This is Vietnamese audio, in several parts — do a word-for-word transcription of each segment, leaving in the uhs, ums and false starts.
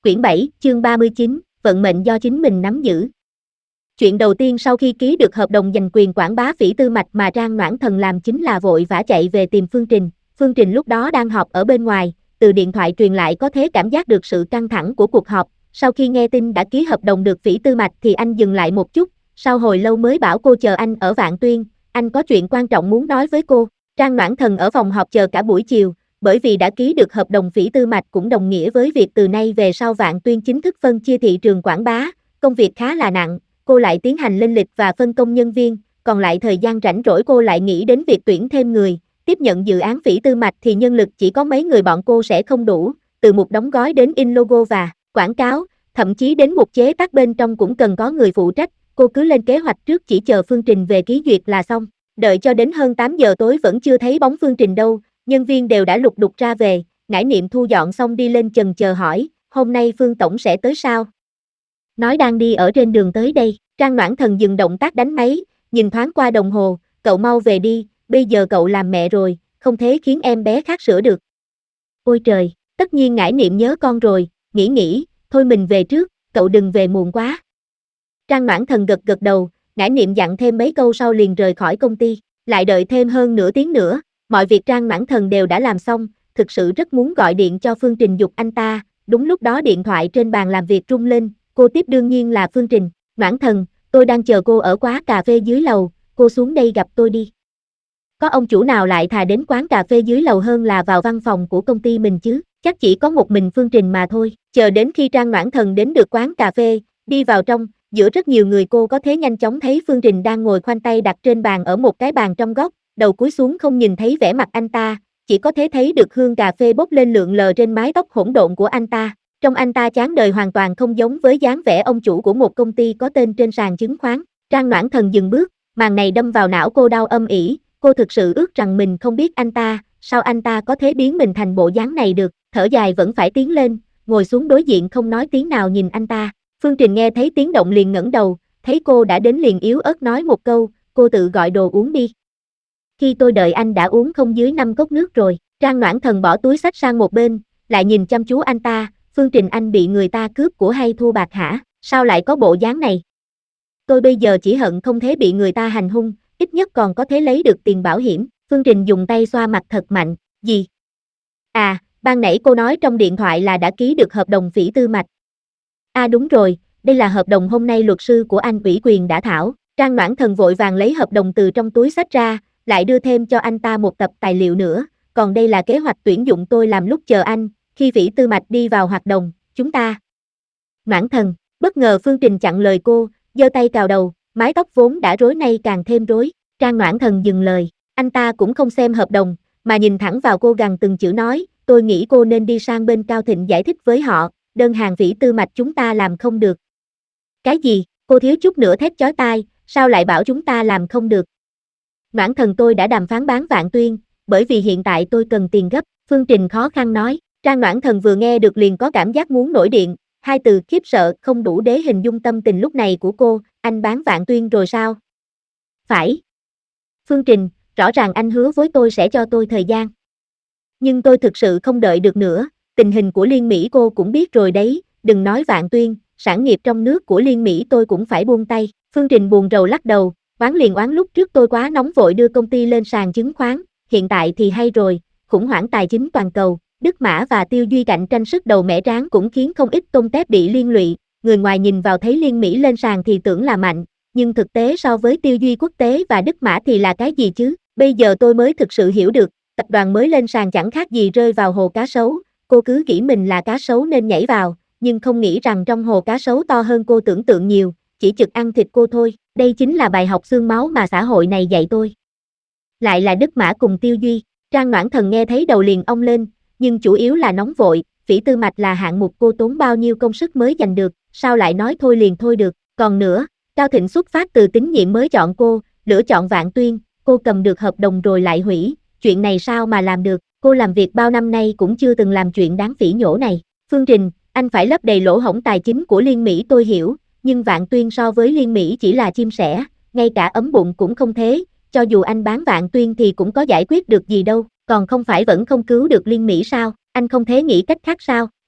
Quyển bảy, chương ba mươi chín, vận mệnh do chính mình nắm giữ. Chuyện đầu tiên sau khi ký được hợp đồng giành quyền quảng bá Phỉ Tư Mạch mà Trang Noãn Thần làm chính là vội vã chạy về tìm Phương Trình. Phương Trình lúc đó đang họp ở bên ngoài, từ điện thoại truyền lại có thể cảm giác được sự căng thẳng của cuộc họp. Sau khi nghe tin đã ký hợp đồng được Phỉ Tư Mạch thì anh dừng lại một chút, sau hồi lâu mới bảo cô chờ anh ở Vạn Tuyên, anh có chuyện quan trọng muốn nói với cô. Trang Noãn Thần ở phòng họp chờ cả buổi chiều, bởi vì đã ký được hợp đồng Phỉ Tư Mạch cũng đồng nghĩa với việc từ nay về sau Vạn Tuyên chính thức phân chia thị trường quảng bá, công việc khá là nặng, cô lại tiến hành lên lịch và phân công nhân viên, còn lại thời gian rảnh rỗi cô lại nghĩ đến việc tuyển thêm người, tiếp nhận dự án Phỉ Tư Mạch thì nhân lực chỉ có mấy người bọn cô sẽ không đủ, từ mục đóng gói đến in logo và quảng cáo, thậm chí đến mục chế tác bên trong cũng cần có người phụ trách, cô cứ lên kế hoạch trước chỉ chờ Phương Trình về ký duyệt là xong, đợi cho đến hơn tám giờ tối vẫn chưa thấy bóng Phương Trình đâu. Nhân viên đều đã lục đục ra về, Ngải Niệm thu dọn xong đi lên chần chờ hỏi, hôm nay Phương Tổng sẽ tới sao? Nói đang đi ở trên đường tới đây, Trang Noãn Thần dừng động tác đánh máy, nhìn thoáng qua đồng hồ, cậu mau về đi, bây giờ cậu làm mẹ rồi, không thế khiến em bé khát sữa được. Ôi trời, tất nhiên Ngải Niệm nhớ con rồi, nghĩ nghĩ, thôi mình về trước, cậu đừng về muộn quá. Trang Noãn Thần gật gật đầu, Ngải Niệm dặn thêm mấy câu sau liền rời khỏi công ty, lại đợi thêm hơn nửa tiếng nữa. Mọi việc Trang Noãn Thần đều đã làm xong, thực sự rất muốn gọi điện cho Phương Trình giục anh ta, đúng lúc đó điện thoại trên bàn làm việc rung lên, cô tiếp đương nhiên là Phương Trình, Noãn Thần, tôi đang chờ cô ở quán cà phê dưới lầu, cô xuống đây gặp tôi đi. Có ông chủ nào lại thà đến quán cà phê dưới lầu hơn là vào văn phòng của công ty mình chứ, chắc chỉ có một mình Phương Trình mà thôi, chờ đến khi Trang Noãn Thần đến được quán cà phê, đi vào trong, giữa rất nhiều người cô có thể nhanh chóng thấy Phương Trình đang ngồi khoanh tay đặt trên bàn ở một cái bàn trong góc, đầu cúi xuống không nhìn thấy vẻ mặt anh ta, chỉ có thể thấy được hương cà phê bốc lên lượn lờ trên mái tóc hỗn độn của anh ta. Trong anh ta chán đời hoàn toàn không giống với dáng vẻ ông chủ của một công ty có tên trên sàn chứng khoán. Trang Noãn Thần dừng bước, màn này đâm vào não cô đau âm ỉ, cô thực sự ước rằng mình không biết anh ta, sao anh ta có thể biến mình thành bộ dáng này được, thở dài vẫn phải tiến lên, ngồi xuống đối diện không nói tiếng nào nhìn anh ta. Phương Trình nghe thấy tiếng động liền ngẩng đầu, thấy cô đã đến liền yếu ớt nói một câu, cô tự gọi đồ uống đi. Khi tôi đợi anh đã uống không dưới năm cốc nước rồi. Trang Noãn Thần bỏ túi xách sang một bên, lại nhìn chăm chú anh ta, Phương Trình anh bị người ta cướp của hay thua bạc hả, sao lại có bộ dáng này? Tôi bây giờ chỉ hận không thể bị người ta hành hung, ít nhất còn có thể lấy được tiền bảo hiểm. Phương Trình dùng tay xoa mặt thật mạnh, gì? À, ban nãy cô nói trong điện thoại là đã ký được hợp đồng Phỉ Tư Mạch. À đúng rồi, đây là hợp đồng hôm nay luật sư của anh ủy quyền đã thảo. Trang Noãn Thần vội vàng lấy hợp đồng từ trong túi xách ra, lại đưa thêm cho anh ta một tập tài liệu nữa, còn đây là kế hoạch tuyển dụng tôi làm lúc chờ anh, khi Phỉ Tư Mạch đi vào hoạt động, chúng ta. Noãn Thần, bất ngờ Phương Trình chặn lời cô, giơ tay cào đầu, mái tóc vốn đã rối nay càng thêm rối. Trang Noãn Thần dừng lời, anh ta cũng không xem hợp đồng, mà nhìn thẳng vào cô gằn từng chữ nói, tôi nghĩ cô nên đi sang bên Cao Thịnh giải thích với họ, đơn hàng Phỉ Tư Mạch chúng ta làm không được. Cái gì, cô thiếu chút nữa thét chói tai, sao lại bảo chúng ta làm không được? Noãn Thần tôi đã đàm phán bán Vạn Tuyên, bởi vì hiện tại tôi cần tiền gấp, Phương Trình khó khăn nói. Trang Noãn Thần vừa nghe được liền có cảm giác muốn nổi điện, hai từ khiếp sợ không đủ để hình dung tâm tình lúc này của cô, anh bán Vạn Tuyên rồi sao? Phải. Phương Trình, rõ ràng anh hứa với tôi sẽ cho tôi thời gian. Nhưng tôi thực sự không đợi được nữa, tình hình của Liên Mỹ cô cũng biết rồi đấy, đừng nói Vạn Tuyên, sản nghiệp trong nước của Liên Mỹ tôi cũng phải buông tay. Phương Trình buồn rầu lắc đầu, oán liền oán lúc trước tôi quá nóng vội đưa công ty lên sàn chứng khoán, hiện tại thì hay rồi, khủng hoảng tài chính toàn cầu, Đức Mã và Tiêu Duy cạnh tranh sức đầu mẻ tráng cũng khiến không ít tôm tép bị liên lụy, người ngoài nhìn vào thấy Liên Mỹ lên sàn thì tưởng là mạnh, nhưng thực tế so với Tiêu Duy quốc tế và Đức Mã thì là cái gì chứ, bây giờ tôi mới thực sự hiểu được, tập đoàn mới lên sàn chẳng khác gì rơi vào hồ cá sấu, cô cứ nghĩ mình là cá sấu nên nhảy vào, nhưng không nghĩ rằng trong hồ cá sấu to hơn cô tưởng tượng nhiều, chỉ chực ăn thịt cô thôi, đây chính là bài học xương máu mà xã hội này dạy tôi. Lại là Đức Mã cùng Tiêu Duy, Trang Noãn Thần nghe thấy đầu liền ong lên, nhưng chủ yếu là nóng vội, Phỉ Tư Mạch là hạng mục cô tốn bao nhiêu công sức mới giành được, sao lại nói thôi liền thôi được, còn nữa, Cao Thịnh xuất phát từ tín nhiệm mới chọn cô, lựa chọn Vạn Tuyên, cô cầm được hợp đồng rồi lại hủy, chuyện này sao mà làm được, cô làm việc bao năm nay cũng chưa từng làm chuyện đáng phỉ nhổ này. Phương Trình, anh phải lấp đầy lỗ hổng tài chính của Liên Mỹ tôi hiểu, nhưng Vạn Tuyên so với Liên Mỹ chỉ là chim sẻ, ngay cả ấm bụng cũng không thế, cho dù anh bán Vạn Tuyên thì cũng có giải quyết được gì đâu, còn không phải vẫn không cứu được Liên Mỹ sao, anh không thể nghĩ cách khác sao,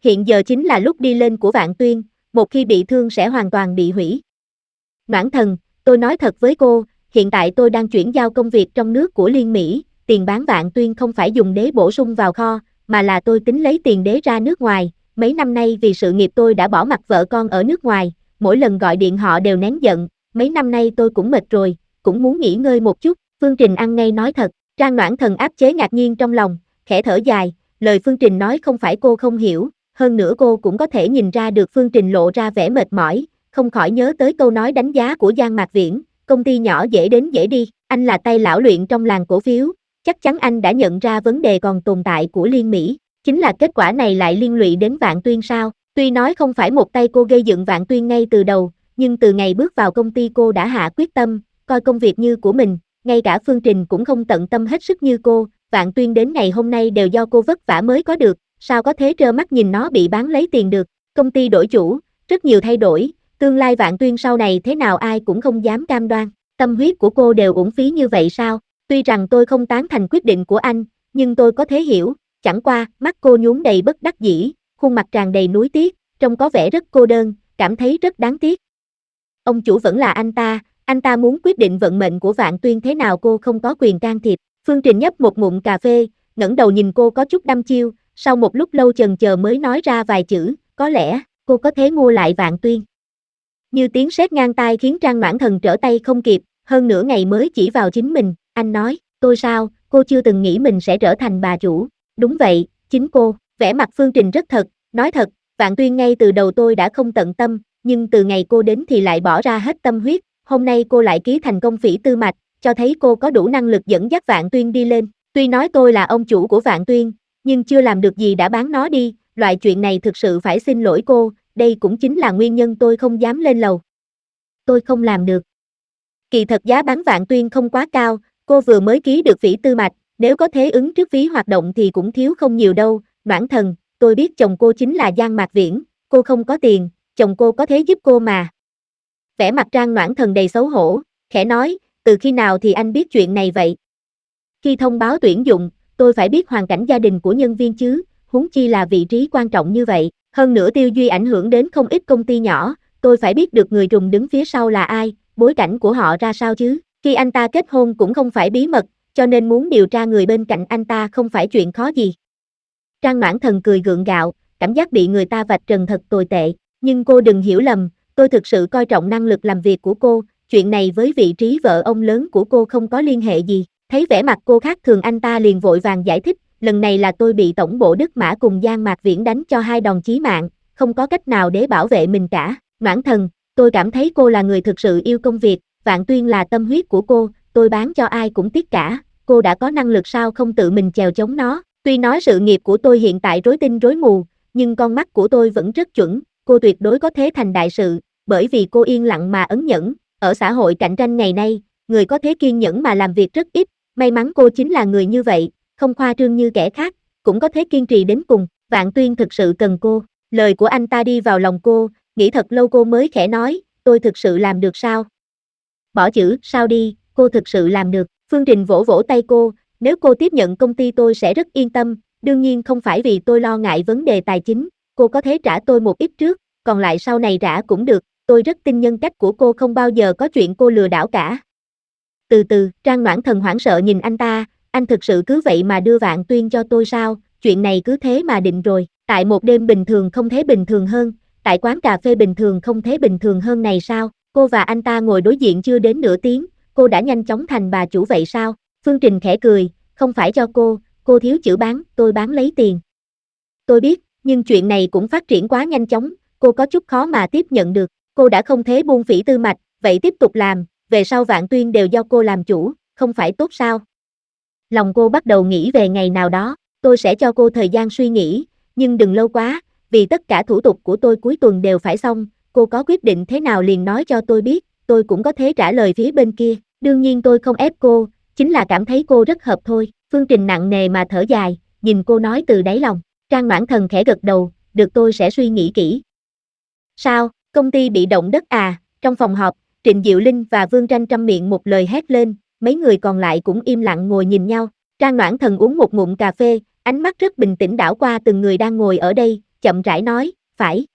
Hiện giờ chính là lúc đi lên của Vạn Tuyên, một khi bị thương sẽ hoàn toàn bị hủy. Noãn Thần, tôi nói thật với cô, hiện tại tôi đang chuyển giao công việc trong nước của Liên Mỹ, tiền bán Vạn Tuyên không phải dùng đế bổ sung vào kho, mà là tôi tính lấy tiền đế ra nước ngoài, mấy năm nay vì sự nghiệp tôi đã bỏ mặc vợ con ở nước ngoài, mỗi lần gọi điện họ đều nén giận, mấy năm nay tôi cũng mệt rồi, cũng muốn nghỉ ngơi một chút, Phương Trình ăn ngay nói thật, Trang Noãn Thần áp chế ngạc nhiên trong lòng, khẽ thở dài, lời Phương Trình nói không phải cô không hiểu, hơn nữa cô cũng có thể nhìn ra được Phương Trình lộ ra vẻ mệt mỏi, không khỏi nhớ tới câu nói đánh giá của Giang Mạc Viễn, công ty nhỏ dễ đến dễ đi, anh là tay lão luyện trong làng cổ phiếu, chắc chắn anh đã nhận ra vấn đề còn tồn tại của Liên Mỹ, chính là kết quả này lại liên lụy đến Vạn Tuyên sao, tuy nói không phải một tay cô gây dựng Vạn Tuyên ngay từ đầu, nhưng từ ngày bước vào công ty cô đã hạ quyết tâm, coi công việc như của mình, ngay cả Phương Trình cũng không tận tâm hết sức như cô, Vạn Tuyên đến ngày hôm nay đều do cô vất vả mới có được, sao có thế trơ mắt nhìn nó bị bán lấy tiền được, công ty đổi chủ, rất nhiều thay đổi, tương lai Vạn Tuyên sau này thế nào ai cũng không dám cam đoan, tâm huyết của cô đều uổng phí như vậy sao, tuy rằng tôi không tán thành quyết định của anh, nhưng tôi có thể hiểu, chẳng qua, mắt cô nhuốm đầy bất đắc dĩ, khuôn mặt tràn đầy nuối tiếc, trông có vẻ rất cô đơn, cảm thấy rất đáng tiếc. Ông chủ vẫn là anh ta, anh ta muốn quyết định vận mệnh của Vạn Tuyên thế nào cô không có quyền can thiệp. Phương Trình nhấp một ngụm cà phê, ngẩng đầu nhìn cô có chút đăm chiêu, sau một lúc lâu chần chờ mới nói ra vài chữ, có lẽ, cô có thể mua lại Vạn Tuyên. Như tiếng sét ngang tai khiến Trang Noãn Thần trở tay không kịp, hơn nửa ngày mới chỉ vào chính mình, anh nói, tôi sao, cô chưa từng nghĩ mình sẽ trở thành bà chủ. Đúng vậy, chính cô, vẻ mặt Phương Trình rất thật, nói thật, Vạn Tuyên ngay từ đầu tôi đã không tận tâm, nhưng từ ngày cô đến thì lại bỏ ra hết tâm huyết, hôm nay cô lại ký thành công phỉ tư mạch, cho thấy cô có đủ năng lực dẫn dắt Vạn Tuyên đi lên, tuy nói tôi là ông chủ của Vạn Tuyên, nhưng chưa làm được gì đã bán nó đi, loại chuyện này thực sự phải xin lỗi cô, đây cũng chính là nguyên nhân tôi không dám lên lầu. Tôi không làm được. Kỳ thật giá bán Vạn Tuyên không quá cao, cô vừa mới ký được phỉ tư mạch, nếu có thế ứng trước phí hoạt động thì cũng thiếu không nhiều đâu, Noãn Thần, tôi biết chồng cô chính là Giang Mạc Viễn, cô không có tiền, chồng cô có thể giúp cô mà. Vẻ mặt Trang Noãn Thần đầy xấu hổ, khẽ nói, từ khi nào thì anh biết chuyện này vậy? Khi thông báo tuyển dụng, tôi phải biết hoàn cảnh gia đình của nhân viên chứ, huống chi là vị trí quan trọng như vậy, hơn nữa Tiêu Duy ảnh hưởng đến không ít công ty nhỏ, tôi phải biết được người rùng đứng phía sau là ai, bối cảnh của họ ra sao chứ, khi anh ta kết hôn cũng không phải bí mật, cho nên muốn điều tra người bên cạnh anh ta không phải chuyện khó gì. Trang Noãn Thần cười gượng gạo, cảm giác bị người ta vạch trần thật tồi tệ, nhưng cô đừng hiểu lầm, tôi thực sự coi trọng năng lực làm việc của cô, chuyện này với vị trí vợ ông lớn của cô không có liên hệ gì, thấy vẻ mặt cô khác thường anh ta liền vội vàng giải thích, lần này là tôi bị tổng bộ Đức Mã cùng Giang Mạc Viễn đánh cho hai đòn chí mạng, không có cách nào để bảo vệ mình cả, Noãn Thần, tôi cảm thấy cô là người thực sự yêu công việc, Vạn Tuyên là tâm huyết của cô, tôi bán cho ai cũng tiếc cả, cô đã có năng lực sao không tự mình chèo chống nó, tuy nói sự nghiệp của tôi hiện tại rối tinh rối mù, nhưng con mắt của tôi vẫn rất chuẩn, cô tuyệt đối có thể thành đại sự, bởi vì cô yên lặng mà ấn nhẫn, ở xã hội cạnh tranh ngày nay, người có thế kiên nhẫn mà làm việc rất ít, may mắn cô chính là người như vậy, không khoa trương như kẻ khác, cũng có thể kiên trì đến cùng, Vạn Tuyên thực sự cần cô, lời của anh ta đi vào lòng cô, nghĩ thật lâu cô mới khẽ nói, tôi thực sự làm được sao? Bỏ chữ, sao đi, cô thực sự làm được, Phương Trình vỗ vỗ tay cô, nếu cô tiếp nhận công ty tôi sẽ rất yên tâm, đương nhiên không phải vì tôi lo ngại vấn đề tài chính, cô có thể trả tôi một ít trước, còn lại sau này trả cũng được, tôi rất tin nhân cách của cô không bao giờ có chuyện cô lừa đảo cả. Từ từ, Trang Noãn Thần hoảng sợ nhìn anh ta, anh thực sự cứ vậy mà đưa Vạn Tuyên cho tôi sao, chuyện này cứ thế mà định rồi, tại một đêm bình thường không thế bình thường hơn, tại quán cà phê bình thường không thế bình thường hơn này sao, cô và anh ta ngồi đối diện chưa đến nửa tiếng, cô đã nhanh chóng thành bà chủ vậy sao, Phương Trình khẽ cười, không phải cho cô, cô thiếu chữ bán, tôi bán lấy tiền. Tôi biết, nhưng chuyện này cũng phát triển quá nhanh chóng, cô có chút khó mà tiếp nhận được, cô đã không thế buông phỉ tư mạch, vậy tiếp tục làm, về sau Vạn Tuyên đều do cô làm chủ, không phải tốt sao? Lòng cô bắt đầu nghĩ về ngày nào đó, tôi sẽ cho cô thời gian suy nghĩ, nhưng đừng lâu quá, vì tất cả thủ tục của tôi cuối tuần đều phải xong, cô có quyết định thế nào liền nói cho tôi biết, tôi cũng có thể trả lời phía bên kia, đương nhiên tôi không ép cô, chính là cảm thấy cô rất hợp thôi, Phương Trình nặng nề mà thở dài, nhìn cô nói từ đáy lòng, Trang Noãn Thần khẽ gật đầu, được tôi sẽ suy nghĩ kỹ. Sao, công ty bị động đất à, trong phòng họp, Trịnh Diệu Linh và Vương Tranh trăm miệng một lời hét lên, mấy người còn lại cũng im lặng ngồi nhìn nhau, Trang Noãn Thần uống một ngụm cà phê, ánh mắt rất bình tĩnh đảo qua từng người đang ngồi ở đây, chậm rãi nói, phải.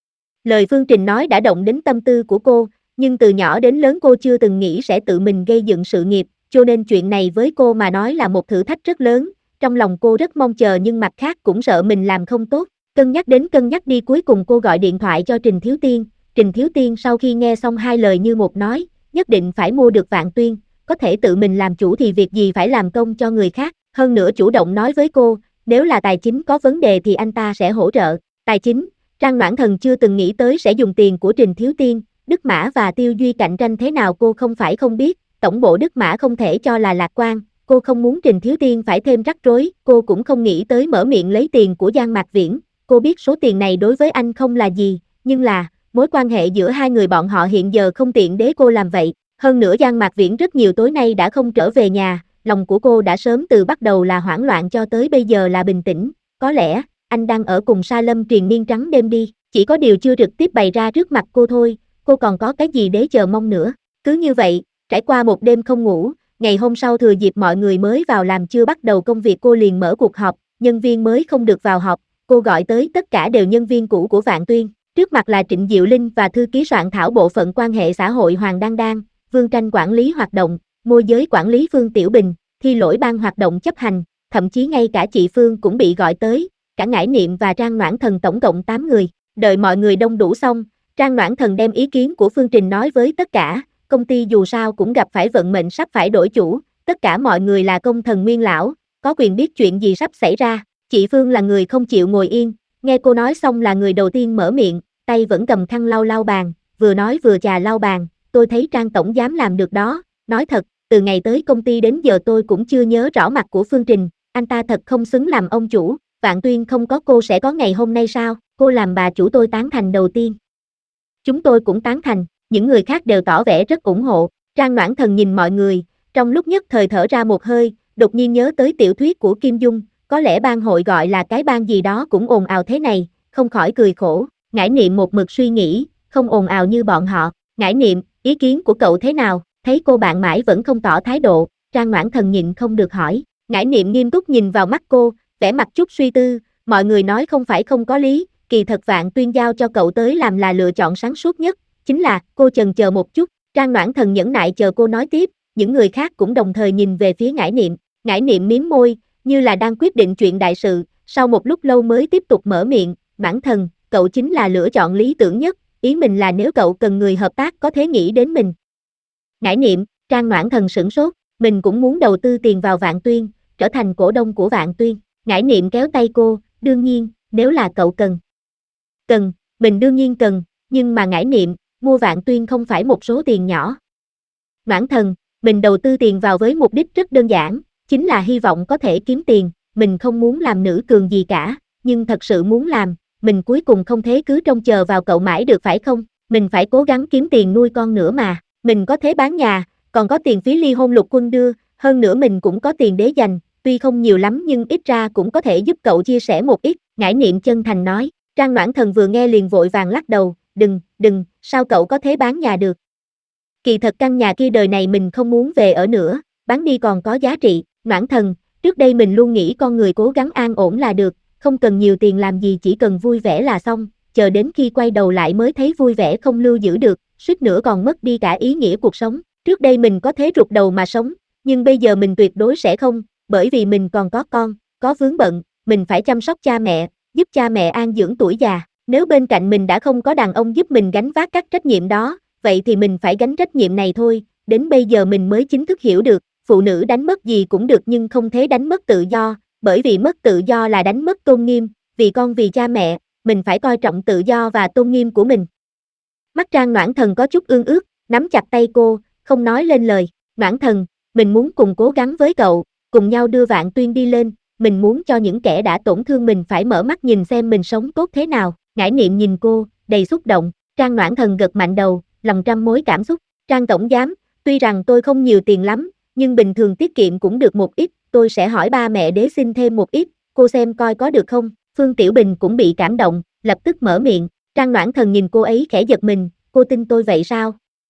Lời Phương Trình nói đã động đến tâm tư của cô, nhưng từ nhỏ đến lớn cô chưa từng nghĩ sẽ tự mình gây dựng sự nghiệp, cho nên chuyện này với cô mà nói là một thử thách rất lớn, trong lòng cô rất mong chờ nhưng mặt khác cũng sợ mình làm không tốt, cân nhắc đến cân nhắc đi cuối cùng cô gọi điện thoại cho Trình Thiếu Tiên, Trình Thiếu Tiên sau khi nghe xong hai lời như một nói, nhất định phải mua được Vạn Tuyên, có thể tự mình làm chủ thì việc gì phải làm công cho người khác, hơn nữa chủ động nói với cô, nếu là tài chính có vấn đề thì anh ta sẽ hỗ trợ, tài chính, Trang Noãn Thần chưa từng nghĩ tới sẽ dùng tiền của Trình Thiếu Tiên, Đức Mã và Tiêu Duy cạnh tranh thế nào cô không phải không biết, tổng bộ Đức Mã không thể cho là lạc quan, cô không muốn Trình Thiếu Tiên phải thêm rắc rối, cô cũng không nghĩ tới mở miệng lấy tiền của Giang Mạc Viễn, cô biết số tiền này đối với anh không là gì, nhưng là, mối quan hệ giữa hai người bọn họ hiện giờ không tiện để cô làm vậy, hơn nữa Giang Mạc Viễn rất nhiều tối nay đã không trở về nhà, lòng của cô đã sớm từ bắt đầu là hoảng loạn cho tới bây giờ là bình tĩnh, có lẽ, anh đang ở cùng Sa Lâm triền miên trắng đêm đi, chỉ có điều chưa trực tiếp bày ra trước mặt cô thôi, cô còn có cái gì để chờ mong nữa, cứ như vậy, trải qua một đêm không ngủ, ngày hôm sau thừa dịp mọi người mới vào làm chưa bắt đầu công việc cô liền mở cuộc họp, nhân viên mới không được vào họp, cô gọi tới tất cả đều nhân viên cũ của Vạn Tuyên, trước mặt là Trịnh Diệu Linh và thư ký soạn thảo bộ phận quan hệ xã hội Hoàng Đan Đan, Vương Tranh quản lý hoạt động, môi giới quản lý Phương Tiểu Bình, Thi Lỗi ban hoạt động chấp hành, thậm chí ngay cả chị Phương cũng bị gọi tới, cả Ngải Niệm và Trang Noãn Thần tổng cộng tám người, đợi mọi người đông đủ xong, Trang Noãn Thần đem ý kiến của Phương Trình nói với tất cả, công ty dù sao cũng gặp phải vận mệnh sắp phải đổi chủ, tất cả mọi người là công thần nguyên lão, có quyền biết chuyện gì sắp xảy ra, chị Phương là người không chịu ngồi yên, nghe cô nói xong là người đầu tiên mở miệng, tay vẫn cầm khăn lau lau bàn, vừa nói vừa chà lau bàn, tôi thấy Trang tổng giám làm được đó, nói thật, từ ngày tới công ty đến giờ tôi cũng chưa nhớ rõ mặt của Phương Trình, anh ta thật không xứng làm ông chủ, Vạn Tuyên không có cô sẽ có ngày hôm nay sao, cô làm bà chủ tôi tán thành đầu tiên. Chúng tôi cũng tán thành, những người khác đều tỏ vẻ rất ủng hộ, Trang Noãn Thần nhìn mọi người, trong lúc nhất thời thở ra một hơi, đột nhiên nhớ tới tiểu thuyết của Kim Dung, có lẽ ban hội gọi là cái ban gì đó cũng ồn ào thế này, không khỏi cười khổ, Ngải Niệm một mực suy nghĩ, không ồn ào như bọn họ, Ngải Niệm, ý kiến của cậu thế nào, thấy cô bạn mãi vẫn không tỏ thái độ, Trang Noãn Thần nhịn không được hỏi, Ngải Niệm nghiêm túc nhìn vào mắt cô, vẻ mặt chút suy tư, mọi người nói không phải không có lý, kỳ thật Vạn Tuyên giao cho cậu tới làm là lựa chọn sáng suốt nhất, chính là, cô chần chờ một chút, Trang Noãn Thần nhẫn nại chờ cô nói tiếp, những người khác cũng đồng thời nhìn về phía Ngải Niệm, Ngải Niệm mím môi, như là đang quyết định chuyện đại sự, sau một lúc lâu mới tiếp tục mở miệng, Noãn Thần, cậu chính là lựa chọn lý tưởng nhất, ý mình là nếu cậu cần người hợp tác có thể nghĩ đến mình. Ngải Niệm, Trang Noãn Thần sửng sốt, mình cũng muốn đầu tư tiền vào Vạn Tuyên, trở thành cổ đông của Vạn Tuyên, Ngải Niệm kéo tay cô, đương nhiên, nếu là cậu cần. Cần, mình đương nhiên cần, nhưng mà Ngải Niệm, mua Vạn Tuyên không phải một số tiền nhỏ. Noãn Thần, mình đầu tư tiền vào với mục đích rất đơn giản, chính là hy vọng có thể kiếm tiền, mình không muốn làm nữ cường gì cả, nhưng thật sự muốn làm, mình cuối cùng không thể cứ trông chờ vào cậu mãi được phải không, mình phải cố gắng kiếm tiền nuôi con nữa mà, mình có thể bán nhà, còn có tiền phí ly hôn Lục Quân đưa, hơn nữa mình cũng có tiền để dành, tuy không nhiều lắm nhưng ít ra cũng có thể giúp cậu chia sẻ một ít, Ngải Niệm chân thành nói, Trang Noãn Thần vừa nghe liền vội vàng lắc đầu, đừng, đừng, sao cậu có thể bán nhà được. Kỳ thật căn nhà kia đời này mình không muốn về ở nữa, bán đi còn có giá trị, Noãn Thần, trước đây mình luôn nghĩ con người cố gắng an ổn là được, không cần nhiều tiền làm gì chỉ cần vui vẻ là xong, chờ đến khi quay đầu lại mới thấy vui vẻ không lưu giữ được, suýt nữa còn mất đi cả ý nghĩa cuộc sống, trước đây mình có thế rụt đầu mà sống, nhưng bây giờ mình tuyệt đối sẽ không, bởi vì mình còn có con, có vướng bận, mình phải chăm sóc cha mẹ, giúp cha mẹ an dưỡng tuổi già, nếu bên cạnh mình đã không có đàn ông giúp mình gánh vác các trách nhiệm đó, vậy thì mình phải gánh trách nhiệm này thôi, đến bây giờ mình mới chính thức hiểu được, phụ nữ đánh mất gì cũng được nhưng không thể đánh mất tự do, bởi vì mất tự do là đánh mất tôn nghiêm, vì con vì cha mẹ, mình phải coi trọng tự do và tôn nghiêm của mình. Mắt Trang Noãn Thần có chút ương ước, nắm chặt tay cô, không nói lên lời, Noãn Thần, mình muốn cùng cố gắng với cậu, cùng nhau đưa Vạn Tuyên đi lên, mình muốn cho những kẻ đã tổn thương mình phải mở mắt nhìn xem mình sống tốt thế nào, Ngải Niệm nhìn cô, đầy xúc động, Trang Noãn Thần gật mạnh đầu, lòng trăm mối cảm xúc, Trang tổng giám, tuy rằng tôi không nhiều tiền lắm, nhưng bình thường tiết kiệm cũng được một ít, tôi sẽ hỏi ba mẹ đế xin thêm một ít, cô xem coi có được không, Phương Tiểu Bình cũng bị cảm động, lập tức mở miệng, Trang Noãn Thần nhìn cô ấy khẽ giật mình, cô tin tôi vậy sao?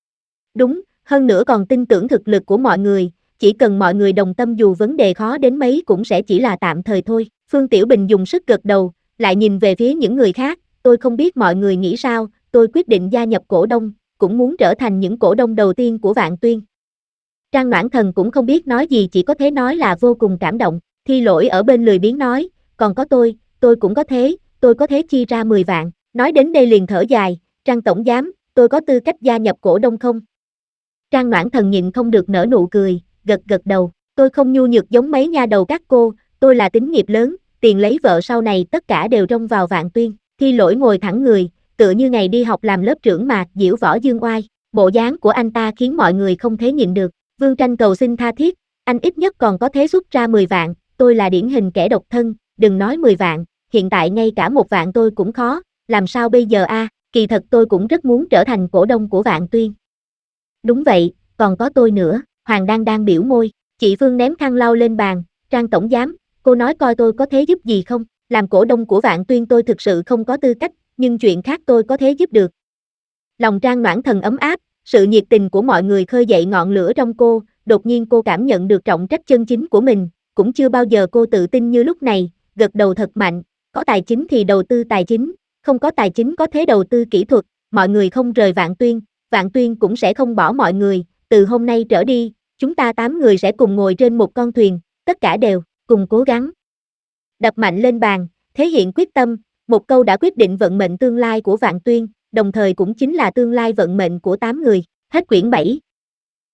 Đúng, hơn nữa còn tin tưởng thực lực của mọi người, chỉ cần mọi người đồng tâm dù vấn đề khó đến mấy cũng sẽ chỉ là tạm thời thôi, Phương Tiểu Bình dùng sức gật đầu, lại nhìn về phía những người khác, tôi không biết mọi người nghĩ sao, tôi quyết định gia nhập cổ đông, cũng muốn trở thành những cổ đông đầu tiên của Vạn Tuyên. Trang Noãn Thần cũng không biết nói gì, chỉ có thể nói là vô cùng cảm động. Thi Lỗi ở bên lười biếng nói, còn có tôi, tôi cũng có thế, tôi có thế chi ra mười vạn. Nói đến đây liền thở dài, Trang tổng giám, tôi có tư cách gia nhập cổ đông không? Trang Noãn Thần nhịn không được nở nụ cười, gật gật đầu, tôi không nhu nhược giống mấy nha đầu các cô, tôi là tín nghiệp lớn, tiền lấy vợ sau này tất cả đều trông vào Vạn Tuyên. Thi Lỗi ngồi thẳng người, tựa như ngày đi học làm lớp trưởng mà diễu võ dương oai, bộ dáng của anh ta khiến mọi người không thể nhịn được. Vương Tranh cầu xin tha thiết, anh ít nhất còn có thế xuất ra mười vạn, tôi là điển hình kẻ độc thân, đừng nói mười vạn, hiện tại ngay cả một vạn tôi cũng khó, làm sao bây giờ a? À? Kỳ thật tôi cũng rất muốn trở thành cổ đông của Vạn Tuyên. Đúng vậy, còn có tôi nữa, Hoàng Đan đang biểu môi, chị Phương ném khăn lau lên bàn, Trang tổng giám, cô nói coi tôi có thế giúp gì không, làm cổ đông của Vạn Tuyên tôi thực sự không có tư cách, nhưng chuyện khác tôi có thế giúp được. Lòng Trang Noãn Thần ấm áp, sự nhiệt tình của mọi người khơi dậy ngọn lửa trong cô, đột nhiên cô cảm nhận được trọng trách chân chính của mình, cũng chưa bao giờ cô tự tin như lúc này, gật đầu thật mạnh, có tài chính thì đầu tư tài chính, không có tài chính có thế đầu tư kỹ thuật, mọi người không rời Vạn Tuyên, Vạn Tuyên cũng sẽ không bỏ mọi người, từ hôm nay trở đi, chúng ta tám người sẽ cùng ngồi trên một con thuyền, tất cả đều, cùng cố gắng. Đập mạnh lên bàn, thể hiện quyết tâm, một câu đã quyết định vận mệnh tương lai của Vạn Tuyên, đồng thời cũng chính là tương lai vận mệnh của tám người. Hết quyển bảy.